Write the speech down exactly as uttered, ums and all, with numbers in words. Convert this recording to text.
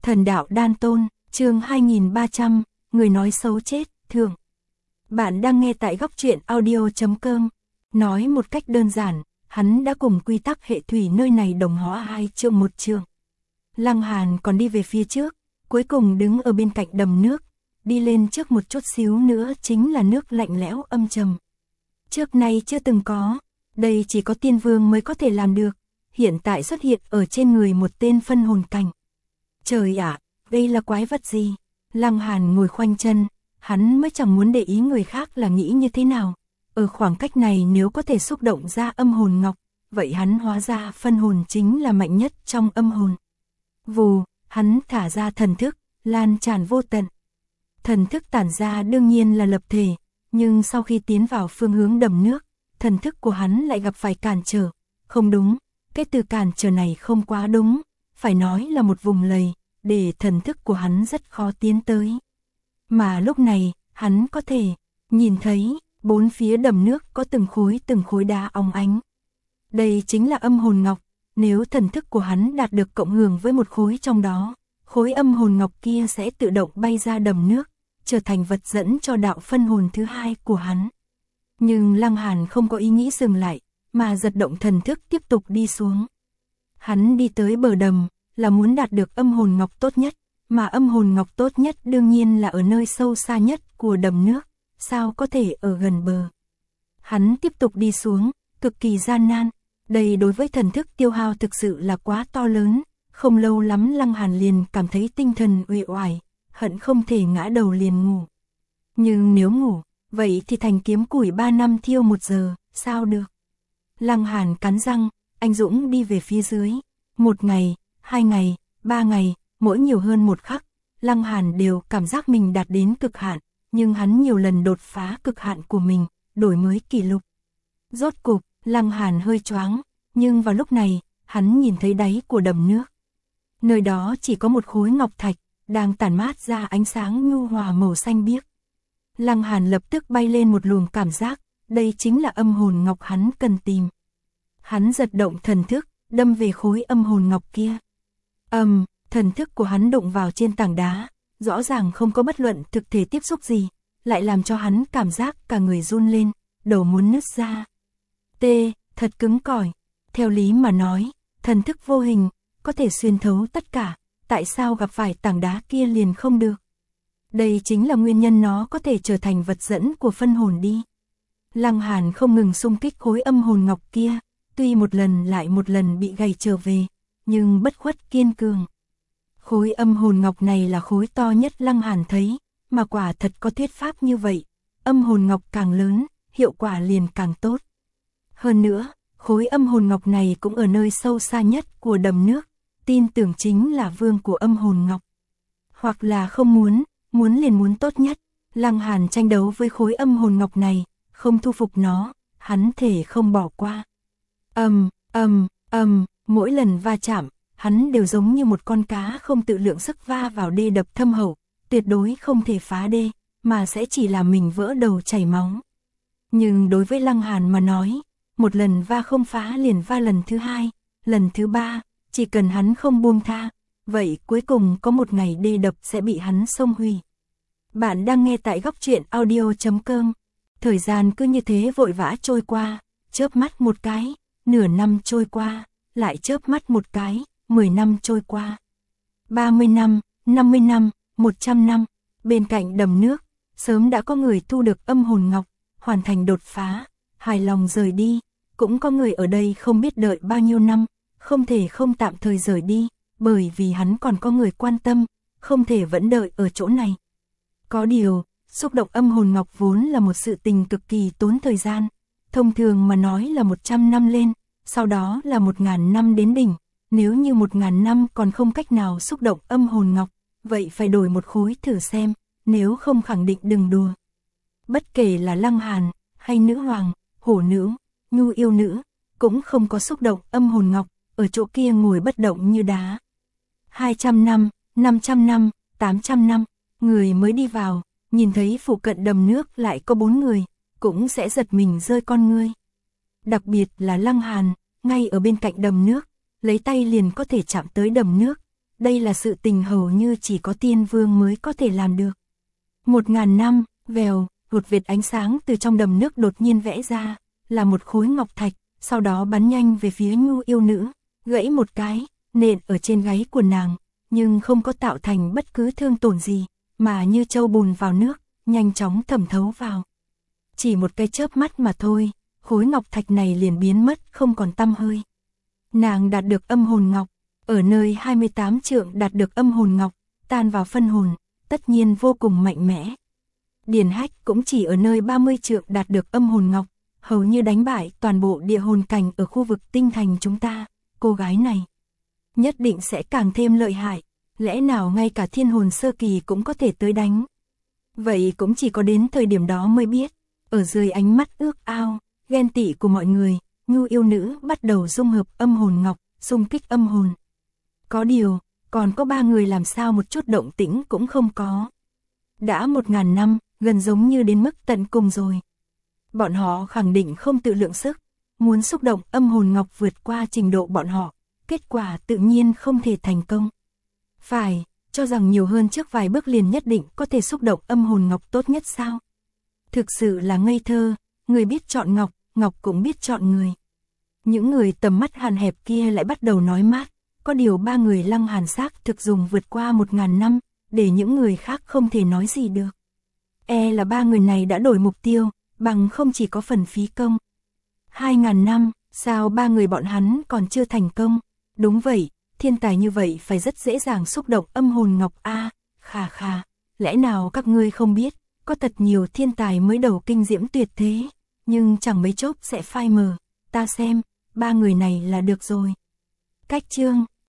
Thần đạo đan tôn, chương hai nghìn ba trăm, người nói xấu chết, thượng. Bạn đang nghe tại góc truyện audio chấm com. Nói một cách đơn giản, hắn đã cùng quy tắc hệ thủy nơi này đồng hóa hai chương một chương. Lăng Hàn còn đi về phía trước, cuối cùng đứng ở bên cạnh đầm nước, đi lên trước một chút xíu nữa chính là nước lạnh lẽo âm trầm. Trước nay chưa từng có, đây chỉ có tiên vương mới có thể làm được, hiện tại xuất hiện ở trên người một tên phân hồn cảnh. Trời ạ, đây là quái vật gì? Lăng Hàn ngồi khoanh chân, hắn mới chẳng muốn để ý người khác là nghĩ như thế nào. Ở khoảng cách này nếu có thể xúc động ra âm hồn ngọc, vậy hắn hóa ra phân hồn chính là mạnh nhất trong âm hồn. Vù, hắn thả ra thần thức, lan tràn vô tận. Thần thức tản ra đương nhiên là lập thể, nhưng sau khi tiến vào phương hướng đầm nước, thần thức của hắn lại gặp phải cản trở. Không đúng, cái từ cản trở này không quá đúng, phải nói là một vùng lầy, để thần thức của hắn rất khó tiến tới. Mà lúc này, hắn có thể nhìn thấy, bốn phía đầm nước có từng khối từng khối đá óng ánh. Đây chính là âm hồn ngọc, nếu thần thức của hắn đạt được cộng hưởng với một khối trong đó, khối âm hồn ngọc kia sẽ tự động bay ra đầm nước, trở thành vật dẫn cho đạo phân hồn thứ hai của hắn. Nhưng Lăng Hàn không có ý nghĩ dừng lại, mà giật động thần thức tiếp tục đi xuống. Hắn đi tới bờ đầm, là muốn đạt được âm hồn ngọc tốt nhất, mà âm hồn ngọc tốt nhất đương nhiên là ở nơi sâu xa nhất của đầm nước, sao có thể ở gần bờ. Hắn tiếp tục đi xuống, cực kỳ gian nan, đây đối với thần thức tiêu hao thực sự là quá to lớn, không lâu lắm Lăng Hàn liền cảm thấy tinh thần uể oải, hận không thể ngã đầu liền ngủ. Nhưng nếu ngủ, vậy thì thành kiếm củi ba năm thiêu một giờ, sao được? Lăng Hàn cắn răng, anh dũng đi về phía dưới, một ngày, hai ngày, ba ngày, mỗi nhiều hơn một khắc, Lăng Hàn đều cảm giác mình đạt đến cực hạn, nhưng hắn nhiều lần đột phá cực hạn của mình, đổi mới kỷ lục. Rốt cục, Lăng Hàn hơi choáng, nhưng vào lúc này, hắn nhìn thấy đáy của đầm nước. Nơi đó chỉ có một khối ngọc thạch, đang tản mát ra ánh sáng nhu hòa màu xanh biếc. Lăng Hàn lập tức bay lên một luồng cảm giác, đây chính là âm hồn ngọc hắn cần tìm. Hắn giật động thần thức, đâm về khối âm hồn ngọc kia. Ầm, um, thần thức của hắn đụng vào trên tảng đá, rõ ràng không có bất luận thực thể tiếp xúc gì, lại làm cho hắn cảm giác cả người run lên, đầu muốn nứt ra. Tê, thật cứng cỏi. Theo lý mà nói, thần thức vô hình, có thể xuyên thấu tất cả, tại sao gặp phải tảng đá kia liền không được? Đây chính là nguyên nhân nó có thể trở thành vật dẫn của phân hồn đi. Lăng Hàn không ngừng xung kích khối âm hồn ngọc kia, tuy một lần lại một lần bị gầy trở về, nhưng bất khuất kiên cường. Khối âm hồn ngọc này là khối to nhất Lăng Hàn thấy, mà quả thật có thuyết pháp như vậy, âm hồn ngọc càng lớn, hiệu quả liền càng tốt. Hơn nữa, khối âm hồn ngọc này cũng ở nơi sâu xa nhất của đầm nước, tin tưởng chính là vương của âm hồn ngọc. Hoặc là không muốn, muốn liền muốn tốt nhất, Lăng Hàn tranh đấu với khối âm hồn ngọc này, không thu phục nó, hắn thể không bỏ qua. Ầm, ầm, ầm, mỗi lần va chạm, hắn đều giống như một con cá không tự lượng sức va vào đê đập thâm hậu, tuyệt đối không thể phá đê, mà sẽ chỉ làm mình vỡ đầu chảy máu. Nhưng đối với Lăng Hàn mà nói, một lần va không phá liền va lần thứ hai, lần thứ ba, chỉ cần hắn không buông tha, vậy cuối cùng có một ngày đê đập sẽ bị hắn xông hủy. Bạn đang nghe tại góc truyện audio chấm com. Thời gian cứ như thế vội vã trôi qua, chớp mắt một cái, nửa năm trôi qua, lại chớp mắt một cái, mười năm trôi qua. ba mươi năm, năm mươi năm, một trăm năm, bên cạnh đầm nước, sớm đã có người thu được âm hồn ngọc, hoàn thành đột phá, hài lòng rời đi, cũng có người ở đây không biết đợi bao nhiêu năm, không thể không tạm thời rời đi, bởi vì hắn còn có người quan tâm, không thể vẫn đợi ở chỗ này. Có điều, xúc động âm hồn ngọc vốn là một sự tình cực kỳ tốn thời gian, thông thường mà nói là một trăm năm lên, sau đó là một ngàn năm đến đỉnh, nếu như một ngàn năm còn không cách nào xúc động âm hồn ngọc, vậy phải đổi một khối thử xem, nếu không khẳng định đừng đùa. Bất kể là Lăng Hàn, hay nữ hoàng, hổ nữ, nhu yêu nữ, cũng không có xúc động âm hồn ngọc, ở chỗ kia ngồi bất động như đá. hai trăm năm, năm trăm năm, tám trăm năm, người mới đi vào, nhìn thấy phụ cận đầm nước lại có bốn người, cũng sẽ giật mình rơi con ngươi. Đặc biệt là Lăng Hàn, ngay ở bên cạnh đầm nước, lấy tay liền có thể chạm tới đầm nước, đây là sự tình hầu như chỉ có tiên vương mới có thể làm được. Một ngàn năm, vèo, một vệt ánh sáng từ trong đầm nước đột nhiên vẽ ra, là một khối ngọc thạch, sau đó bắn nhanh về phía Nhu yêu nữ, gãy một cái, nện ở trên gáy của nàng, nhưng không có tạo thành bất cứ thương tổn gì, mà như châu bùn vào nước, nhanh chóng thẩm thấu vào. Chỉ một cái chớp mắt mà thôi, khối ngọc thạch này liền biến mất không còn tăm hơi. Nàng đạt được âm hồn ngọc, ở nơi hai mươi tám trượng đạt được âm hồn ngọc, tan vào phân hồn, tất nhiên vô cùng mạnh mẽ. Điền Hách cũng chỉ ở nơi ba mươi trượng đạt được âm hồn ngọc, hầu như đánh bại toàn bộ địa hồn cảnh ở khu vực tinh thành chúng ta. Cô gái này nhất định sẽ càng thêm lợi hại, lẽ nào ngay cả thiên hồn sơ kỳ cũng có thể tới đánh. Vậy cũng chỉ có đến thời điểm đó mới biết. Ở dưới ánh mắt ước ao, ghen tị của mọi người, Nhu yêu nữ bắt đầu dung hợp âm hồn ngọc, xung kích âm hồn. Có điều, còn có ba người làm sao một chút động tĩnh cũng không có. Đã một ngàn năm, gần giống như đến mức tận cùng rồi. Bọn họ khẳng định không tự lượng sức, muốn xúc động âm hồn ngọc vượt qua trình độ bọn họ, kết quả tự nhiên không thể thành công. Phải, cho rằng nhiều hơn trước vài bước liền nhất định có thể xúc động âm hồn ngọc tốt nhất sao? Thực sự là ngây thơ, người biết chọn ngọc, ngọc cũng biết chọn người. Những người tầm mắt hàn hẹp kia lại bắt đầu nói mát, có điều ba người Lăng Hàn xác thực dùng vượt qua một ngàn năm, để những người khác không thể nói gì được. E là ba người này đã đổi mục tiêu, bằng không chỉ có phần phí công. Hai ngàn năm, sao ba người bọn hắn còn chưa thành công? Đúng vậy, thiên tài như vậy phải rất dễ dàng xúc động âm hồn ngọc a. Khà khà, lẽ nào các ngươi không biết, có thật nhiều thiên tài mới đầu kinh diễm tuyệt thế, nhưng chẳng mấy chốc sẽ phai mờ. Ta xem, ba người này là được rồi. Cách chương